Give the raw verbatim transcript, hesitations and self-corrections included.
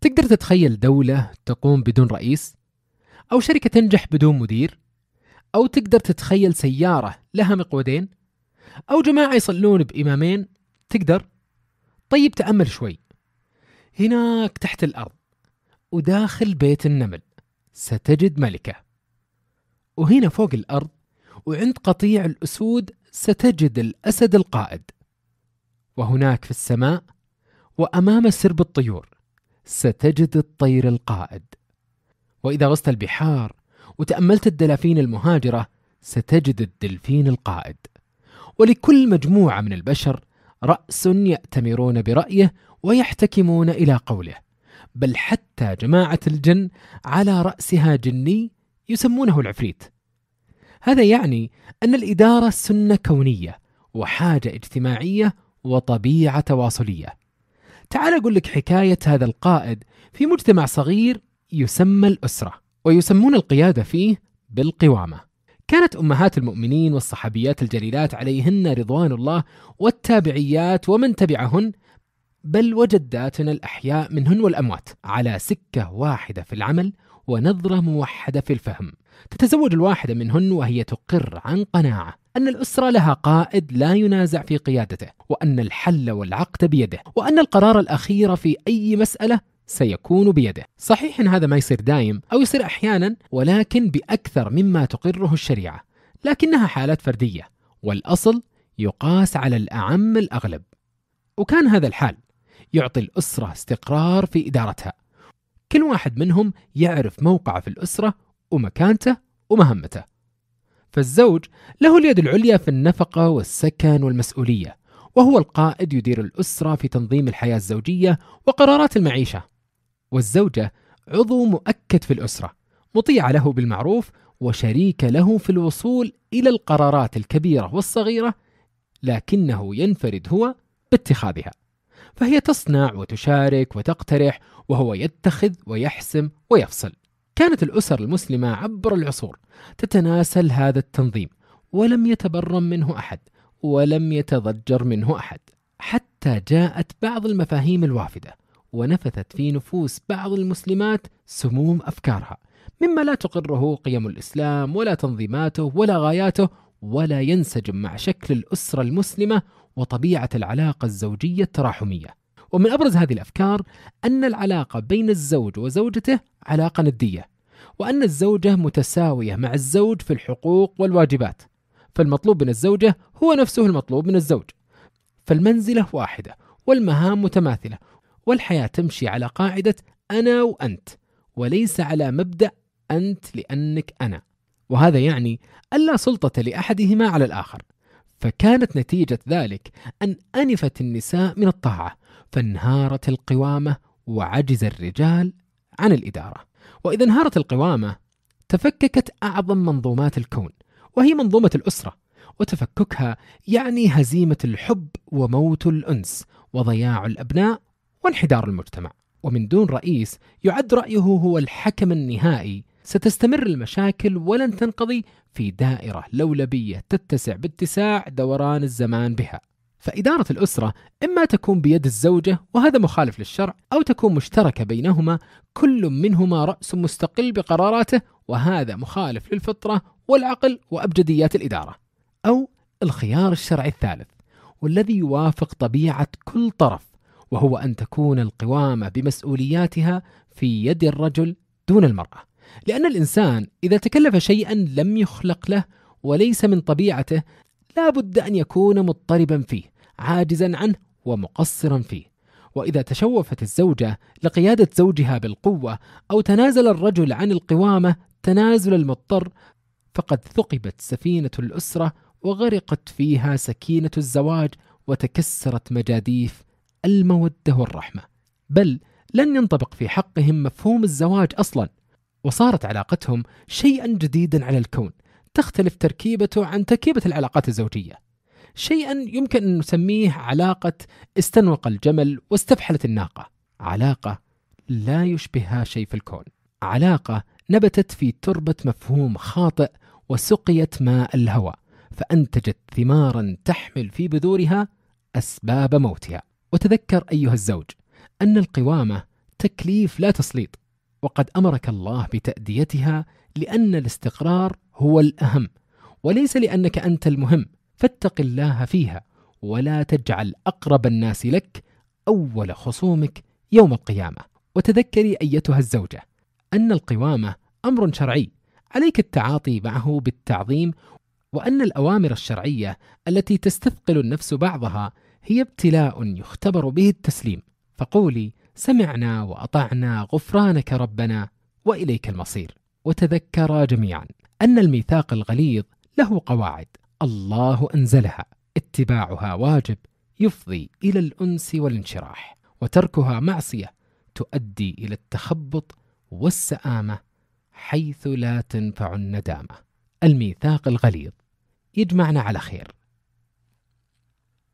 تقدر تتخيل دولة تقوم بدون رئيس؟ أو شركة تنجح بدون مدير؟ أو تقدر تتخيل سيارة لها مقودين؟ أو جماعة يصلون بإمامين؟ تقدر؟ طيب تأمل شوي. هناك تحت الأرض وداخل بيت النمل ستجد ملكة، وهنا فوق الأرض وعند قطيع الأسود ستجد الأسد القائد، وهناك في السماء وأمام سرب الطيور ستجد الطير القائد، وإذا غصت البحار وتأملت الدلافين المهاجرة ستجد الدلفين القائد. ولكل مجموعة من البشر رأس يأتمرون برأيه ويحتكمون إلى قوله، بل حتى جماعة الجن على رأسها جني يسمونه العفريت. هذا يعني أن الإدارة سنة كونية وحاجة اجتماعية وطبيعة تواصلية. تعال أقول لك حكاية هذا القائد في مجتمع صغير يسمى الأسرة، ويسمون القيادة فيه بالقوامة. كانت أمهات المؤمنين والصحابيات الجليلات عليهن رضوان الله والتابعيات ومن تبعهن، بل وجداتنا الأحياء منهن والأموات، على سكة واحدة في العمل ونظرة موحدة في الفهم. تتزوج الواحدة منهن وهي تقر عن قناعة أن الأسرة لها قائد لا ينازع في قيادته، وأن الحل والعقد بيده، وأن القرار الأخير في أي مسألة سيكون بيده. صحيح إن هذا ما يصير دايم أو يصير أحيانا، ولكن بأكثر مما تقره الشريعة، لكنها حالات فردية، والأصل يقاس على الأعم الأغلب. وكان هذا الحال يعطي الأسرة استقرار في إدارتها. كل واحد منهم يعرف موقعه في الأسرة ومكانته ومهمته. فالزوج له اليد العليا في النفقة والسكن والمسؤولية، وهو القائد يدير الأسرة في تنظيم الحياة الزوجية وقرارات المعيشة. والزوجة عضو مؤكد في الأسرة، مطيعة له بالمعروف وشريك له في الوصول إلى القرارات الكبيرة والصغيرة، لكنه ينفرد هو باتخاذها. فهي تصنع وتشارك وتقترح، وهو يتخذ ويحسم ويفصل. كانت الأسر المسلمة عبر العصور تتناسل هذا التنظيم، ولم يتبرم منه أحد ولم يتضجر منه أحد، حتى جاءت بعض المفاهيم الوافدة ونفثت في نفوس بعض المسلمات سموم أفكارها، مما لا تقره قيم الإسلام ولا تنظيماته ولا غاياته، ولا ينسجم مع شكل الأسرة المسلمة وطبيعة العلاقة الزوجية التراحمية. ومن أبرز هذه الأفكار أن العلاقة بين الزوج وزوجته علاقة ندية، وأن الزوجة متساوية مع الزوج في الحقوق والواجبات، فالمطلوب من الزوجة هو نفسه المطلوب من الزوج، فالمنزلة واحدة والمهام متماثلة، والحياة تمشي على قاعدة أنا وأنت، وليس على مبدأ أنت لأنك أنا. وهذا يعني ألا سلطة لأحدهما على الآخر. فكانت نتيجة ذلك أن أنفت النساء من الطاعة، فانهارت القوامة وعجز الرجال عن الإدارة. وإذا انهارت القوامة تفككت أعظم منظومات الكون، وهي منظومة الأسرة، وتفككها يعني هزيمة الحب وموت الأنس وضياع الأبناء وانحدار المجتمع. ومن دون رئيس يعد رأيه هو الحكم النهائي ستستمر المشاكل ولن تنقضي في دائرة لولبية تتسع باتساع دوران الزمان بها. فإدارة الأسرة إما تكون بيد الزوجة وهذا مخالف للشرع، أو تكون مشتركة بينهما، كل منهما رأس مستقل بقراراته وهذا مخالف للفطرة والعقل وأبجديات الإدارة، أو الخيار الشرعي الثالث والذي يوافق طبيعة كل طرف، وهو أن تكون القوامة بمسؤولياتها في يد الرجل دون المرأة. لأن الإنسان إذا تكلف شيئا لم يخلق له وليس من طبيعته لا بد أن يكون مضطربا فيه، عاجزا عنه ومقصرا فيه. وإذا تشوفت الزوجة لقيادة زوجها بالقوة أو تنازل الرجل عن القوامة تنازل المضطر، فقد ثقبت سفينة الأسرة وغرقت فيها سكينة الزواج وتكسرت مجاديف المودة والرحمة، بل لن ينطبق في حقهم مفهوم الزواج أصلا، وصارت علاقتهم شيئا جديدا على الكون تختلف تركيبته عن تركيبة العلاقات الزوجية، شيئا يمكن أن نسميه علاقة استنوق الجمل واستفحلت الناقة، علاقة لا يشبهها شيء في الكون، علاقة نبتت في تربة مفهوم خاطئ وسقيت ماء الهوى فأنتجت ثمارا تحمل في بذورها أسباب موتها. وتذكر أيها الزوج أن القوامة تكليف لا تسليط، وقد أمرك الله بتأديتها لأن الاستقرار هو الأهم، وليس لأنك أنت المهم. فاتق الله فيها، ولا تجعل أقرب الناس لك أول خصومك يوم القيامة. وتذكري أيتها الزوجة أن القوامة أمر شرعي عليك التعاطي معه بالتعظيم، وأن الأوامر الشرعية التي تستثقل النفس بعضها هي ابتلاء يختبر به التسليم. فقولي سمعنا وأطعنا غفرانك ربنا وإليك المصير. وتذكرا جميعا أن الميثاق الغليظ له قواعد الله أنزلها، اتباعها واجب يفضي إلى الأنس والانشراح، وتركها معصية تؤدي إلى التخبط والسآمة حيث لا تنفع الندامة. الميثاق الغليظ يجمعنا على خير.